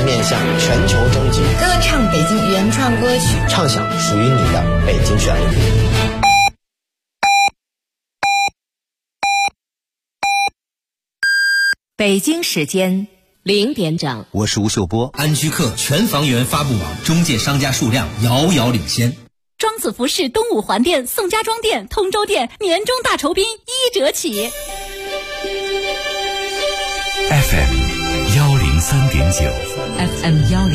面向全球征集， 歌唱北京原创歌曲， 唱响属于你的北京旋律。 北京时间0点整， 我是吴秀波。 安居客全房源发布网中介商家数量遥遥领先。 庄子服饰东五环店、宋家庄店、通州店年终大酬宾1折起。 FM 103.9 FM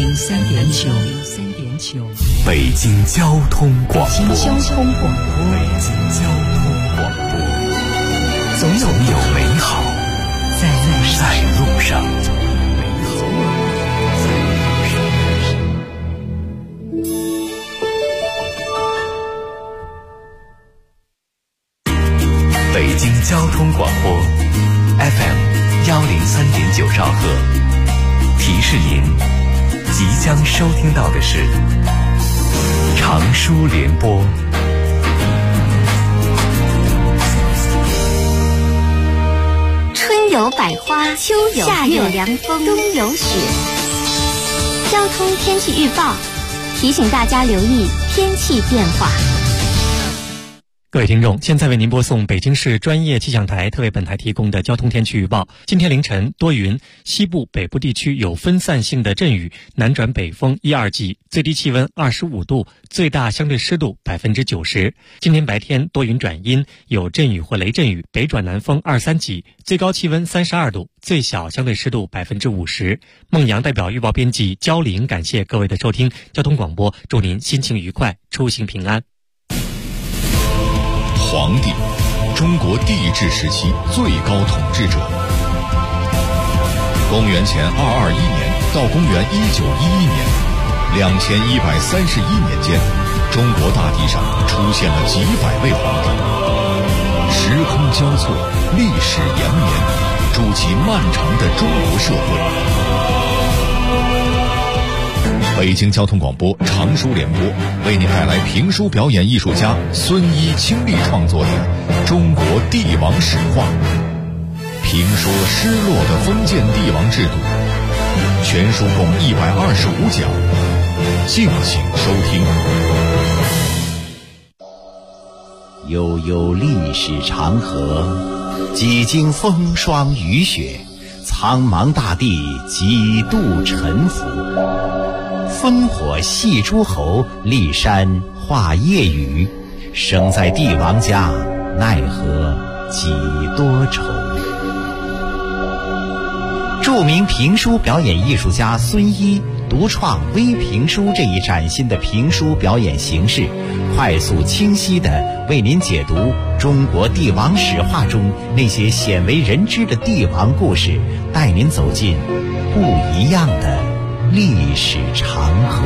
103.9 北京交通广播。 北京交通广播，总有美好在路上。北京交通广播 FM 103.9兆赫，提示您即将收听到的是长舒联播。 春有百花，秋有夏有凉风，冬有雪。交通天气预报提醒大家留意天气变化。 各位听众，现在为您播送北京市专业气象台特为本台提供的交通天气预报。今天凌晨多云，西部北部地区有分散性的阵雨，南转北风1、2级，最低气温25度，最大相对湿度90%。今天白天多云转阴，有阵雨或雷阵雨，北转南风2、3级，最高气温32度，最小相对湿度50%。孟阳代表预报编辑焦玲，感谢各位的收听。交通广播，祝您心情愉快，出行平安。 皇帝，中国帝制时期最高统治者。公元前221年到公元1911年，2131年间，中国大地上出现了几百位皇帝，时空交错，历史延绵，筑起漫长的中国社会。北京交通广播长舒联播为您带来评书表演艺术家孙一倾力创作的《中国帝王史话》，评说失落的封建帝王制度，全书共125讲，敬请收听。 悠悠历史长河，几经风霜雨雪，苍茫大地几度沉浮。烽火戏诸侯，骊山画夜雨，生在帝王家，奈何几多愁。著名评书表演艺术家孙一独创微评书这一崭新的评书表演形式，快速清晰地为您解读中国帝王史话中那些鲜为人知的帝王故事，带您走进不一样的历史长河。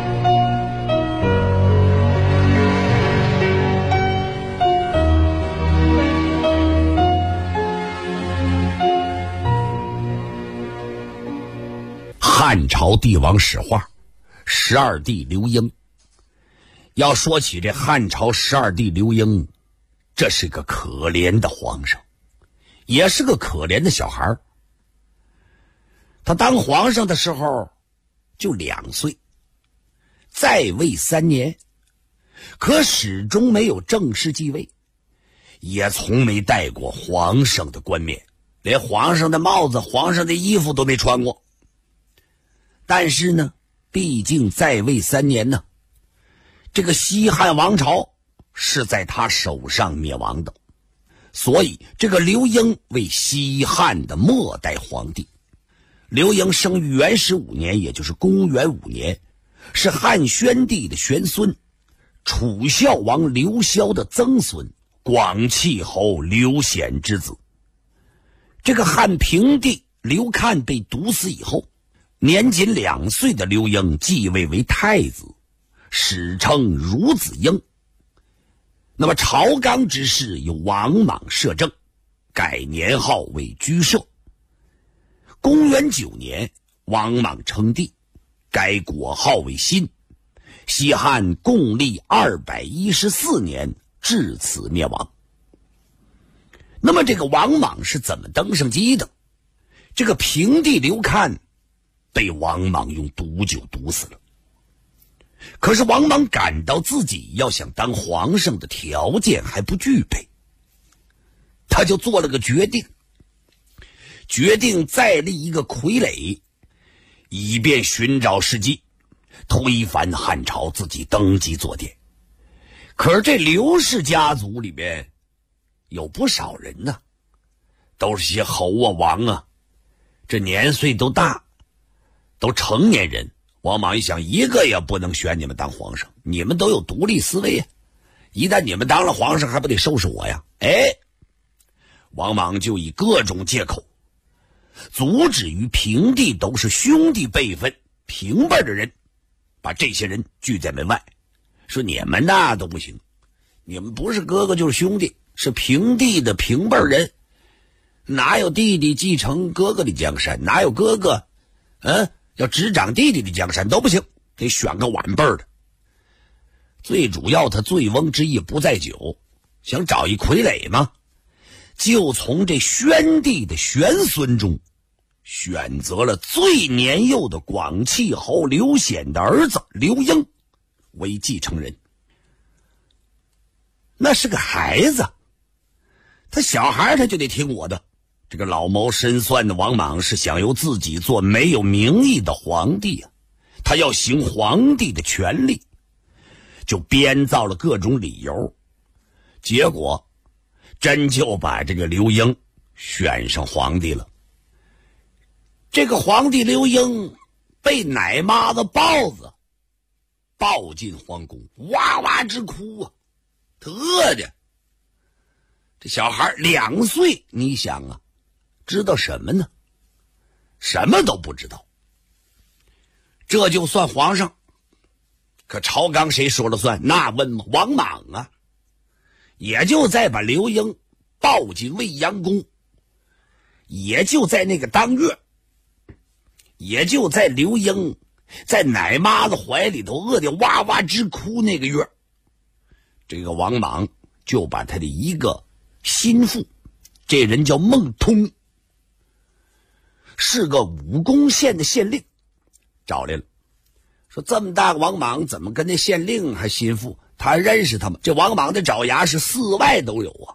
汉朝帝王史话，12帝刘英。要说起这汉朝12帝刘英，这是个可怜的皇上，也是个可怜的小孩。他当皇上的时候就2岁，在位3年，可始终没有正式继位，也从没戴过皇上的冠冕，连皇上的帽子、皇上的衣服都没穿过。但是呢，毕竟在位3年呢，这个西汉王朝是在他手上灭亡的，所以这个刘英为西汉的末代皇帝。刘英生于元始5年，也就是公元5年，是汉宣帝的玄孙，楚孝王刘萧的曾孙，广契侯刘显之子。这个汉平帝刘看被毒死以后，年仅2岁的刘英继位为太子，史称孺子婴。那么朝纲之事由王莽摄政，改年号为居摄。公元9年，王莽称帝，改国号为新。西汉共历214年，至此灭亡。那么这个王莽是怎么登上基的？这个平帝刘看被王莽用毒酒毒死了。可是王莽感到自己要想当皇上的条件还不具备，他就做了个决定再立一个傀儡，以便寻找时机推翻汉朝，自己登基做殿。可是这刘氏家族里面有不少人呢，都是些侯啊王啊，这年岁都大，都成年人。王莽一想，一个也不能选你们当皇上，你们都有独立思维呀，一旦你们当了皇上，还不得收拾我呀？王莽就以各种借口阻止于平地都是兄弟辈分平辈的人，把这些人拒在门外，说你们那都不行，你们不是哥哥就是兄弟，是平地的平辈人，哪有弟弟继承哥哥的江山，哪有哥哥要执掌弟弟的江山都不行，得选个晚辈的。最主要他醉翁之意不在酒，想找一傀儡嘛，就从这宣帝的玄孙中选择了最年幼的广契侯刘显的儿子刘英为继承人。那是个孩子，他小孩他就得听我的。这个老谋深算的王莽是想由自己做没有名义的皇帝啊，他要行皇帝的权力，就编造了各种理由，结果真就把这个刘英选上皇帝了。这个皇帝刘英被奶妈子豹子抱进皇宫，哇哇直哭啊，他饿的。这小孩2岁，你想啊，知道什么呢？什么都不知道。这就算皇上，可朝纲谁说了算？那问吗？王莽啊。也就在把刘英抱进未央宫，也就在那个当月，也就在刘英在奶妈子怀里头饿得哇哇直哭那个月，这个王莽就把他的一个心腹，这人叫孟通，是个武功县的县令，找来了，说这么大个王莽怎么跟那县令还心腹？他还认识他吗？这王莽的爪牙是4外都有啊。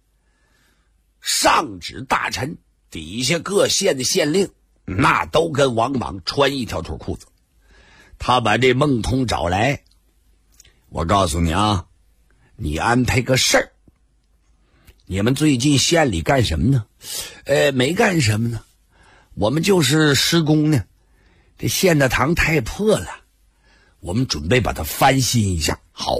上指大臣，底下各县的县令，那都跟王莽穿一条腿裤子。他把这孟通找来，我告诉你啊，你安排个事儿。你们最近县里干什么呢？没干什么呢，我们就是施工呢。这县大堂太破了，我们准备把它翻新一下。好，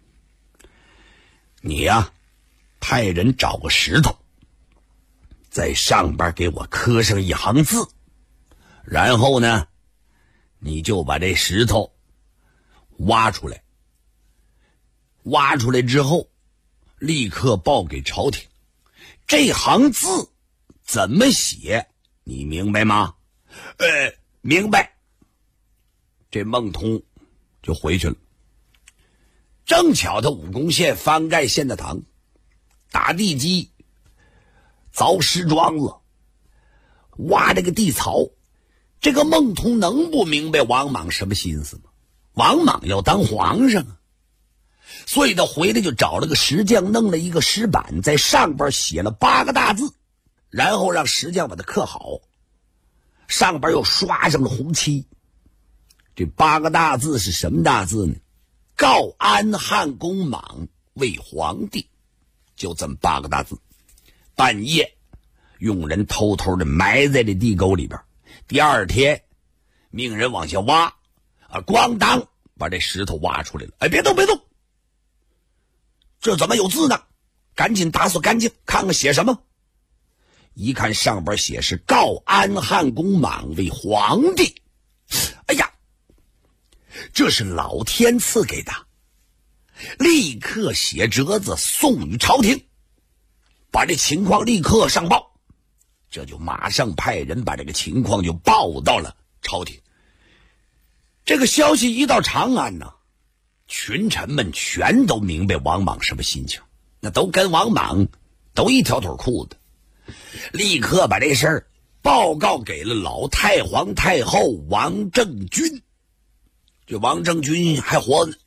你呀，派人找个石头，在上边给我刻上一行字，然后呢，你就把这石头挖出来，挖出来之后立刻报给朝廷。这行字怎么写你明白吗？明白。这孟通就回去了。正巧他武功县翻盖县大堂，打地基，凿石桩子，挖这个地槽。这个孟通能不明白王莽什么心思吗？王莽要当皇上啊，所以他回来就找了个石匠，弄了一个石板，在上边写了8个大字，然后让石匠把它刻好，上边又刷上了红漆。这8个大字是什么大字呢？告安汉公莽为皇帝，就这么8个大字。半夜用人偷偷的埋在这地沟里边，第2天命人往下挖咣当把这石头挖出来了。别动别动，这怎么有字呢？赶紧打扫干净，看看写什么。一看上边写是告安汉公莽为皇帝。哎呀，这是老天赐给的，立刻写折子送与朝廷，把这情况立刻上报。这就马上派人把这个情况就报到了朝廷。这个消息一到长安呢，群臣们全都明白王莽什么心情，那都跟王莽都一条腿裤子，立刻把这事儿报告给了老太皇太后王政君。这王政君还活呢。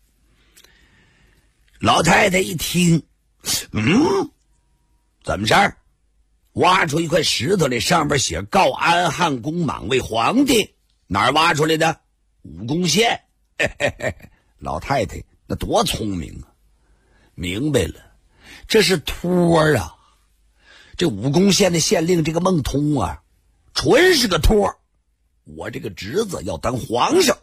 老太太一听，怎么事儿？挖出一块石头来，上边写告安汉公莽为皇帝，哪儿挖出来的？武功县。老太太那多聪明啊，明白了，这是托啊。这武功县的县令这个孟通啊，纯是个托。我这个侄子要当皇上。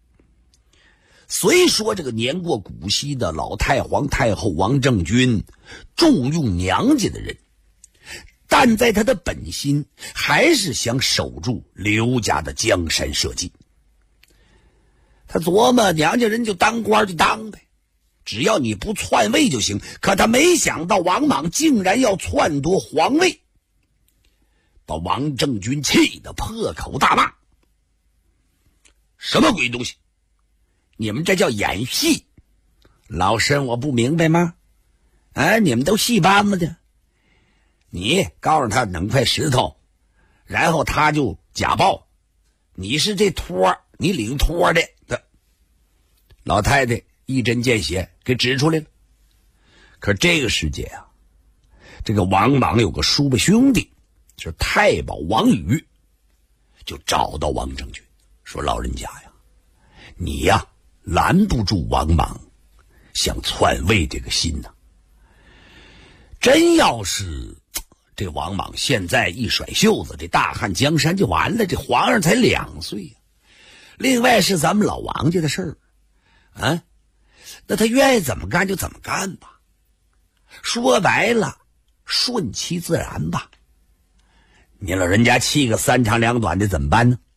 虽说这个年过古稀的老太皇太后王政君重用娘家的人，但在他的本心还是想守住刘家的江山社稷。他琢磨娘家人就当官就当呗，只要你不篡位就行。可他没想到王莽竟然要篡夺皇位，把王政君气得破口大骂：什么鬼东西，你们这叫演戏！老身我不明白吗？你们都戏班子的。你告诉他弄块石头，然后他就假报你是这托，你领托的。老太太一针见血给指出来了。可这个世界啊，这个王莽有个叔伯兄弟，就是太保王宇，就找到王政君说：老人家呀，你呀拦不住王莽想篡位这个心呐。真要是这王莽现在一甩袖子，这大汉江山就完了，这皇上才2岁呀。另外是咱们老王家的事儿啊，那他愿意怎么干就怎么干吧。说白了，顺其自然吧。你老人家气个3长2短的怎么办呢？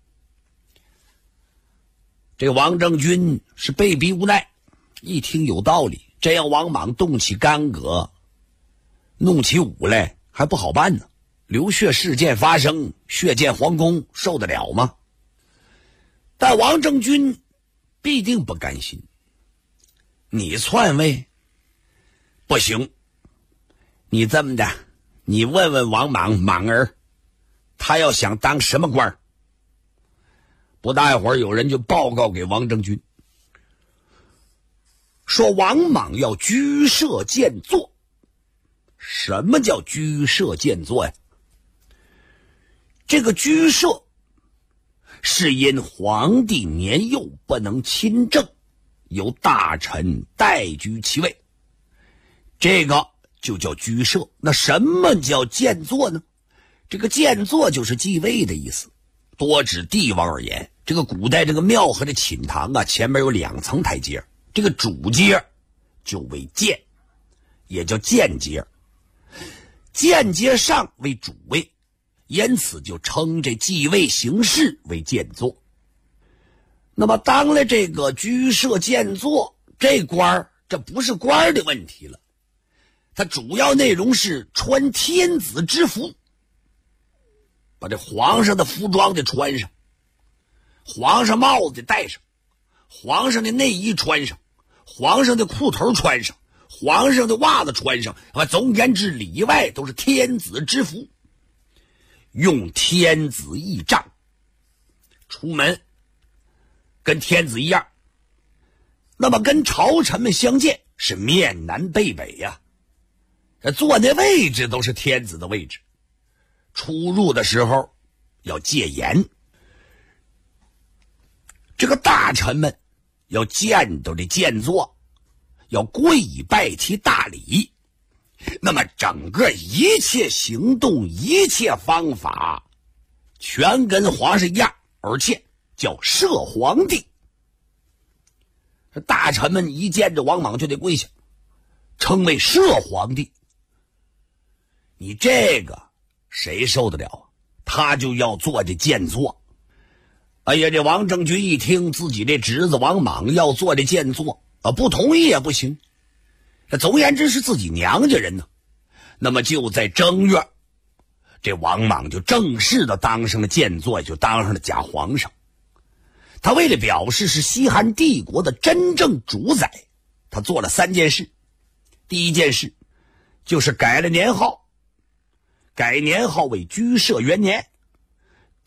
这个王政君是被逼无奈，一听有道理，真要王莽动起干戈，弄起武来还不好办呢。流血事件发生，血溅皇宫，受得了吗？但王政君必定不甘心。你篡位不行，你这么的，你问问王莽莽儿，他要想当什么官？不大一会儿，有人就报告给王政君，说王莽要居舍建作。什么叫居舍建作呀？这个居舍是因皇帝年幼不能亲政，由大臣代居其位，这个就叫居舍。那什么叫建作呢？这个建作就是继位的意思，多指帝王而言。这个古代这个庙和这寝堂啊，前面有2层台阶，这个主阶就为建，也叫建阶。建阶上为主位，因此就称这继位行事为建作。那么当了这个居舍建作，这官儿这不是官儿的问题了，它主要内容是穿天子之服，把这皇上的服装得穿上，皇上帽子得戴上，皇上的内衣穿上，皇上的裤头穿上，皇上的袜子穿上，总而言之，里外都是天子之服，用天子仪仗出门，跟天子一样。那么跟朝臣们相见是面南背北呀，坐那位置都是天子的位置，出入的时候要戒严。这个大臣们要见到这建作，要跪以拜其大礼。那么整个一切行动，一切方法全跟皇上一样，而且叫摄皇帝。大臣们一见着王莽就得跪下，称为摄皇帝。你这个谁受得了啊？他就要做这建作。哎呀，这王政君一听自己这侄子王莽要做这建作，不同意也不行。总而言之是自己娘家人呢。那么就在正月，这王莽就正式的当上了建作，就当上了假皇上。他为了表示是西汉帝国的真正主宰，他做了3件事。第一件事就是改了年号，改年号为居舍元年，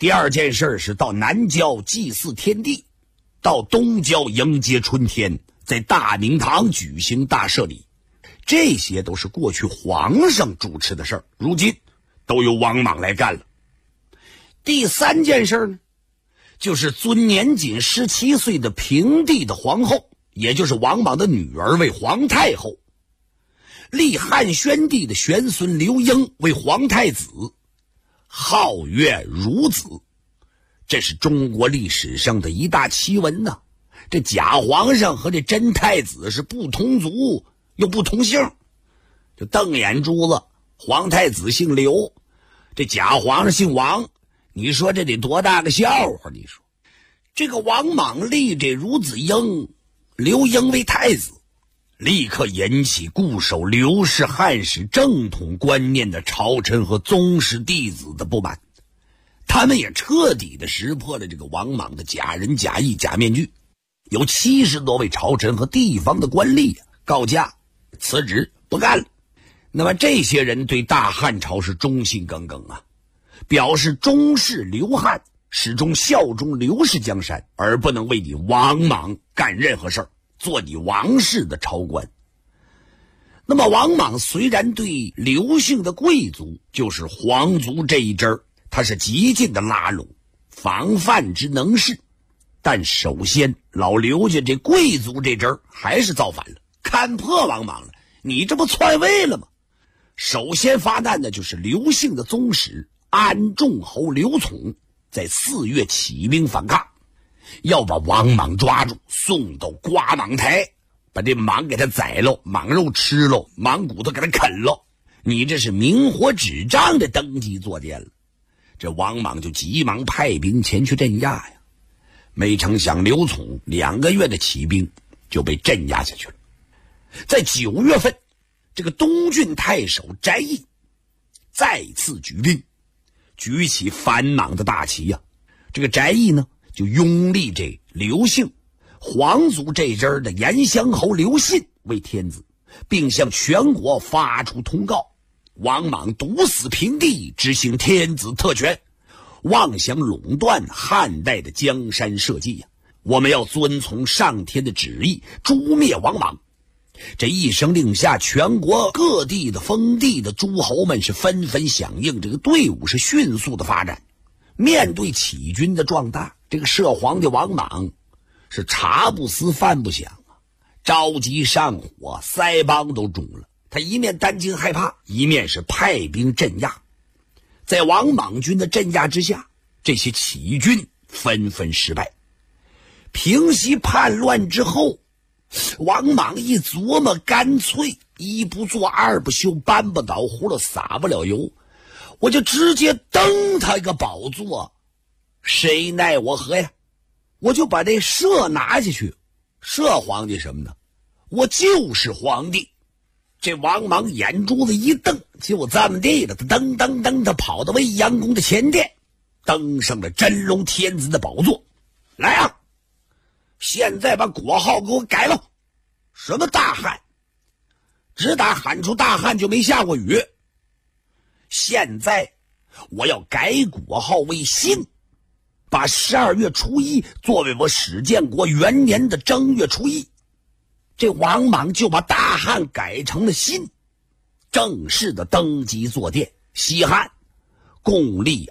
第二件事是到南郊祭祀天地，到东郊迎接春天，在大明堂举行大赦礼。这些都是过去皇上主持的事儿，如今都由王莽来干了。第三件事呢，就是尊年仅17岁的平帝的皇后，也就是王莽的女儿为皇太后，立汉宣帝的玄孙刘英为皇太子，号曰孺子。这是中国历史上的一大奇闻呐！这假皇上和这真太子是不同族又不同姓，这瞪眼珠子，皇太子姓刘，这假皇上姓王，你说这得多大个笑话？你说这个王莽立这孺子婴刘英为太子，立刻引起固守刘氏汉室正统观念的朝臣和宗室弟子的不满，他们也彻底的识破了这个王莽的假仁假义假面具。有70多位朝臣和地方的官吏告假辞职不干了。那么这些人对大汉朝是忠心耿耿啊，表示忠视刘汉，始终效忠刘氏江山，而不能为你王莽干任何事儿，做你王室的朝官。那么王莽虽然对刘姓的贵族，就是皇族这一支儿，他是极尽的拉拢防范之能事，但首先老刘家这贵族这支儿还是造反了，看破王莽了，你这不篡位了吗？首先发难的就是刘姓的宗室安众侯刘琮，在4月起兵反抗，要把王莽抓住，送到刮莽台，把这莽给他宰了，莽肉吃了，莽骨头给他啃了，你这是明火纸张的登基坐殿了。这王莽就急忙派兵前去镇压呀，没成想刘琮2个月的起兵就被镇压下去了。在9月份，这个东郡太守翟义再次举兵，举起反莽的大旗呀。这个翟义呢，就拥立这刘姓皇族这支的延祥侯刘信为天子，并向全国发出通告：王莽毒死平帝，执行天子特权，妄想垄断汉代的江山社稷呀！我们要遵从上天的旨意，诛灭王莽。这一声令下，全国各地的封地的诸侯们是纷纷响应，这个队伍是迅速的发展。面对起军的壮大，这个摄皇帝王莽是茶不思饭不想啊，着急上火，腮帮都肿了。他一面担惊害怕，一面是派兵镇压。在王莽军的镇压之下，这些起军纷纷失败。平息叛乱之后，王莽一琢磨，干脆一不做二不休，搬不倒葫芦撒不了油，我就直接登他一个宝座，谁奈我何呀？我就把这摄拿下去。摄皇帝什么呢？我就是皇帝。这王莽眼珠子一瞪，就这么地了，他噔噔噔，他跑到未央宫的前殿，登上了真龙天子的宝座。来啊，现在把国号给我改了，什么大汉，只打喊出大汉就没下过雨。现在我要改国号为新，把12月初1作为我史建国元年的正月初1。这王莽就把大汉改成了新，正式的登基坐殿。西汉共历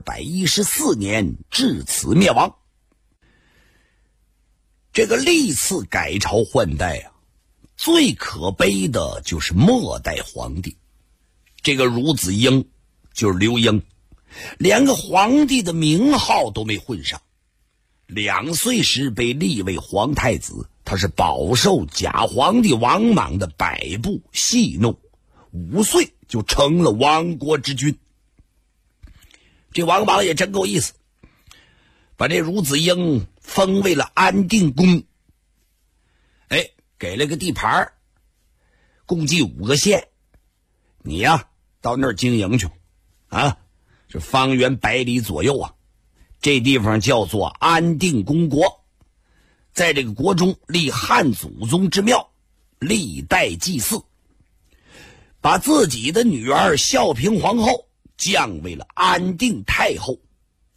214年，至此灭亡。这个历次改朝换代啊，最可悲的就是末代皇帝。这个孺子婴就是刘英，连个皇帝的名号都没混上。2岁时被立为皇太子，他是饱受假皇帝王莽的摆布戏弄，5岁就成了亡国之君。这王莽也真够意思，把这孺子婴封为了安定公，给了个地盘，共计5个县，你呀到那儿经营去啊，这方圆100里左右啊，这地方叫做安定公国。在这个国中立汉祖宗之庙，历代祭祀，把自己的女儿孝平皇后降为了安定太后。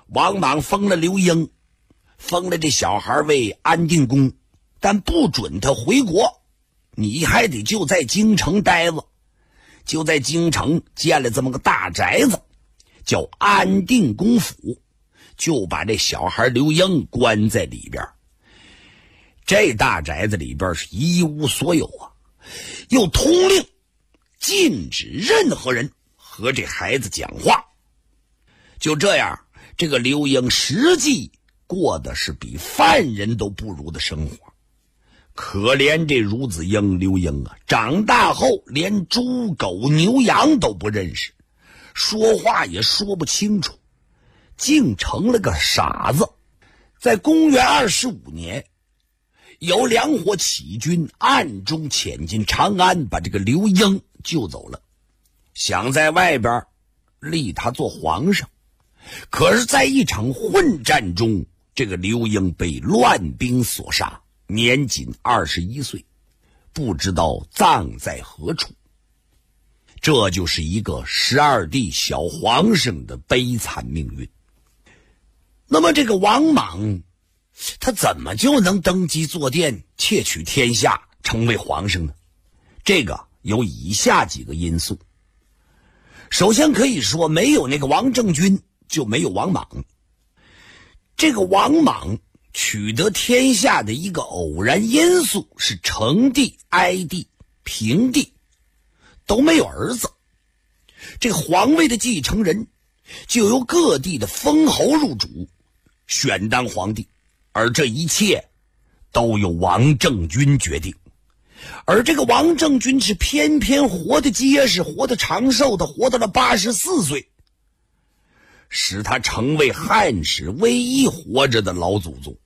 王莽封了刘英，封了这小孩为安定公，但不准他回国，你还得就在京城待着。就在京城建了这么个大宅子，叫安定公府，就把这小孩刘英关在里边。这大宅子里边是一无所有啊，又通令禁止任何人和这孩子讲话。就这样，这个刘英实际过的是比犯人都不如的生活。可怜这孺子英刘英啊，长大后连猪狗牛羊都不认识，说话也说不清楚，竟成了个傻子。在公元25年，有2伙起军暗中潜进长安，把这个刘英救走了，想在外边立他做皇上。可是在一场混战中，这个刘英被乱兵所杀，年仅21岁，不知道葬在何处。这就是一个12帝小皇上的悲惨命运。那么这个王莽，他怎么就能登基坐殿，窃取天下，成为皇上呢？这个有以下几个因素。首先可以说，没有那个王政君，就没有王莽。这个王莽取得天下的一个偶然因素是成帝、哀帝、平帝都没有儿子，这皇位的继承人就由各地的封侯入主，选当皇帝，而这一切都由王政君决定。而这个王政君是偏偏活得结实，活得长寿，他活到了84岁，使他成为汉史唯一活着的老祖宗。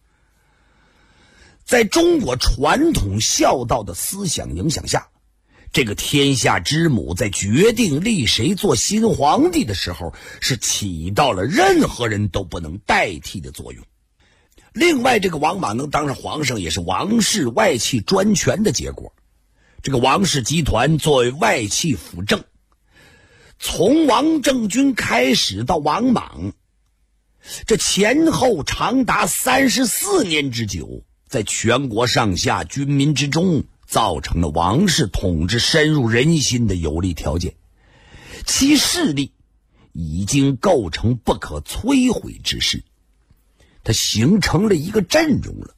在中国传统孝道的思想影响下，这个天下之母在决定立谁做新皇帝的时候，是起到了任何人都不能代替的作用。另外，这个王莽能当上皇上，也是王室外戚专权的结果。这个王氏集团作为外戚辅政，从王政君开始到王莽，这前后长达34年之久，在全国上下军民之中，造成了王室统治深入人心的有利条件，其势力已经构成不可摧毁之势，它形成了一个阵容了。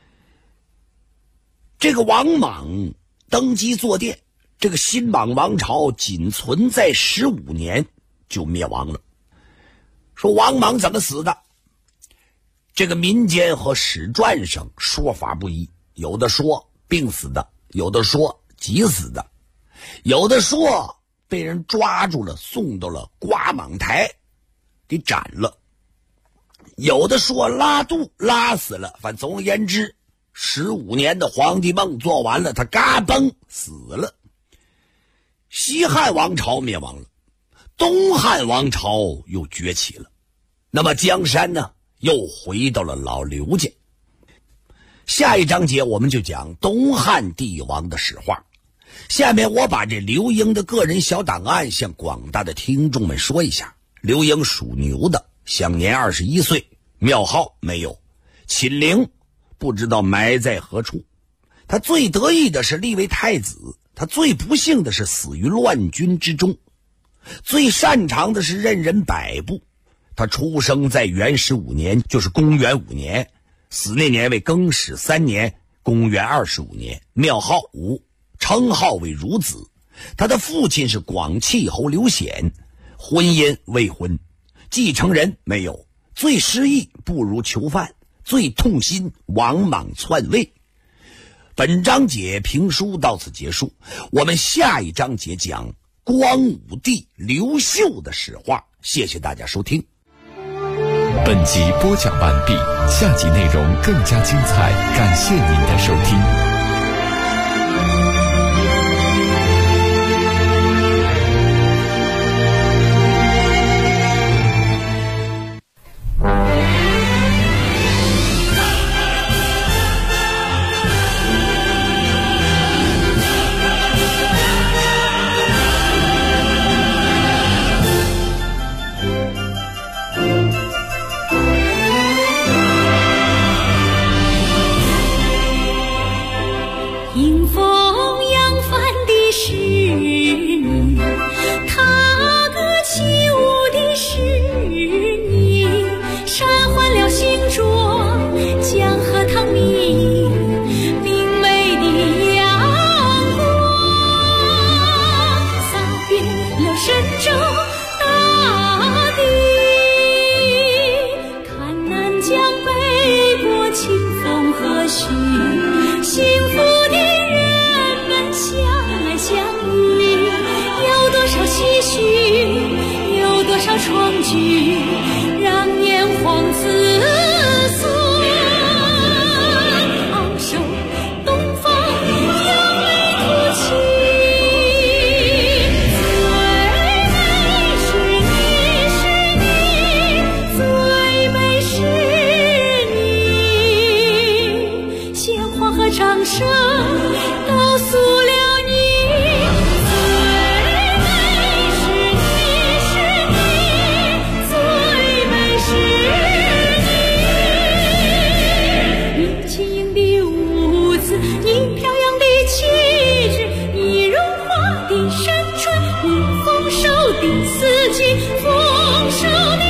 这个王莽登基坐殿，这个新莽王朝仅存在15年就灭亡了。说王莽怎么死的？这个民间和史传上说法不一，有的说病死的，有的说急死的，有的说被人抓住了，送到了瓜莽台给斩了，有的说拉肚拉死了。反正总而言之，15年的皇帝梦做完了，他嘎嘣死了。西汉王朝灭亡了，东汉王朝又崛起了，那么江山呢又回到了老刘家。下一章节我们就讲东汉帝王的史话。下面我把这刘英的个人小档案向广大的听众们说一下。刘英属牛的，享年21岁，庙号没有，寝陵不知道埋在何处。他最得意的是立为太子，他最不幸的是死于乱军之中，最擅长的是任人摆布。他出生在元15年，就是公元5年，死那年为更始3年，公元25年，庙号吴，称号为孺子。他的父亲是广契侯刘显，婚姻未婚，继承人没有，最失意不如囚犯，最痛心王莽篡位。本章节评书到此结束，我们下一章节讲光武帝刘秀的史话。谢谢大家收听。 本集播讲完毕，下集内容更加精彩，感谢您的收听。 江北国清风和煦，幸福的人们相爱相依，有多少唏嘘，有多少创举，让炎黄子孙昂首东方扬眉吐气。掌声告诉了你，最美是你，你轻盈的舞姿，你飘扬的气质，你荣华的山川，你丰收的四季，丰收的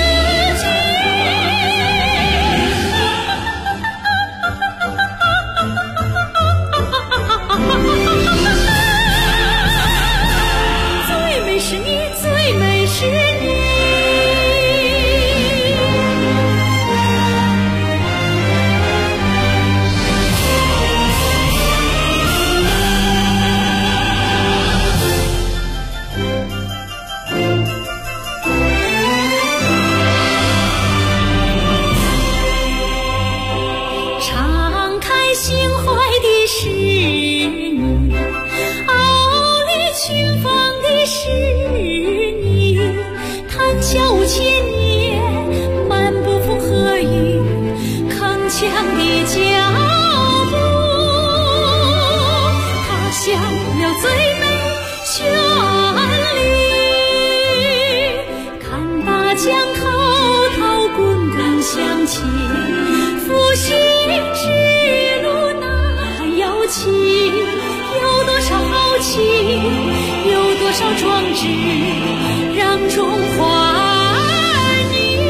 有多少壮志，让中华儿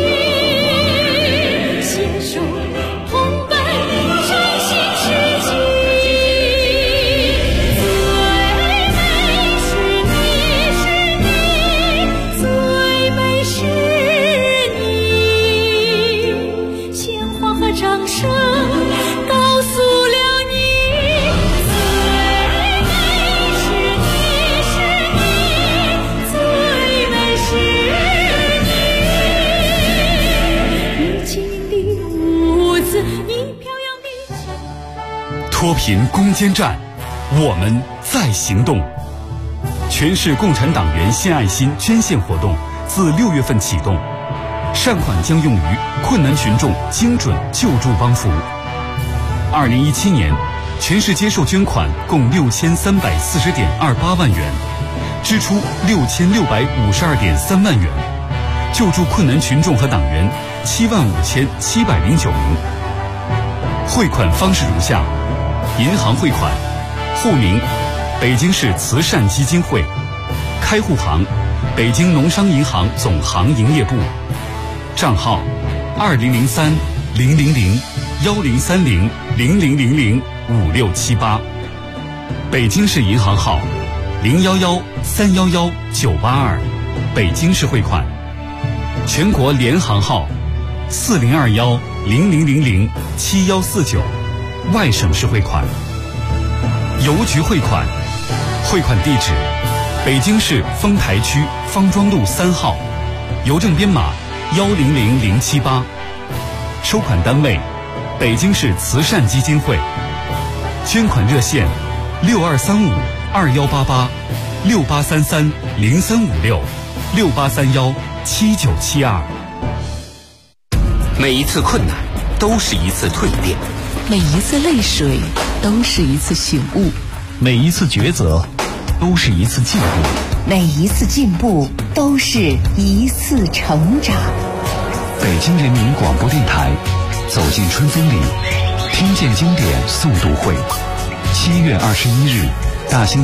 女携手同奔崭新世纪。最美是你，最美是你，鲜花和掌声告诉了脱贫攻坚战，我们在行动。全市共产党员献爱心捐献活动自6月份启动，善款将用于困难群众精准救助帮扶。2017年，全市接受捐款共6340.28万元，支出6652.3万元，救助困难群众和党员75709名。汇款方式如下：银行汇款，户名北京市慈善基金会，开户行北京农商银行总行营业部，账号20030010300000005678，北京市银行号011311982，北京市汇款，全国联行号402100007149，外省市汇款。邮局汇款，汇款地址北京市丰台区方庄路3号，邮政编码100078，收款单位北京市慈善基金会，捐款热线6235-2833-0356-6831-7972。 每一次困难都是一次蜕变， 每一次泪水都是一次醒悟， 每一次抉择都是一次进步， 每一次进步都是一次成长。 北京人民广播电台，走进春风里，听见经典速读会，7月21日，大兴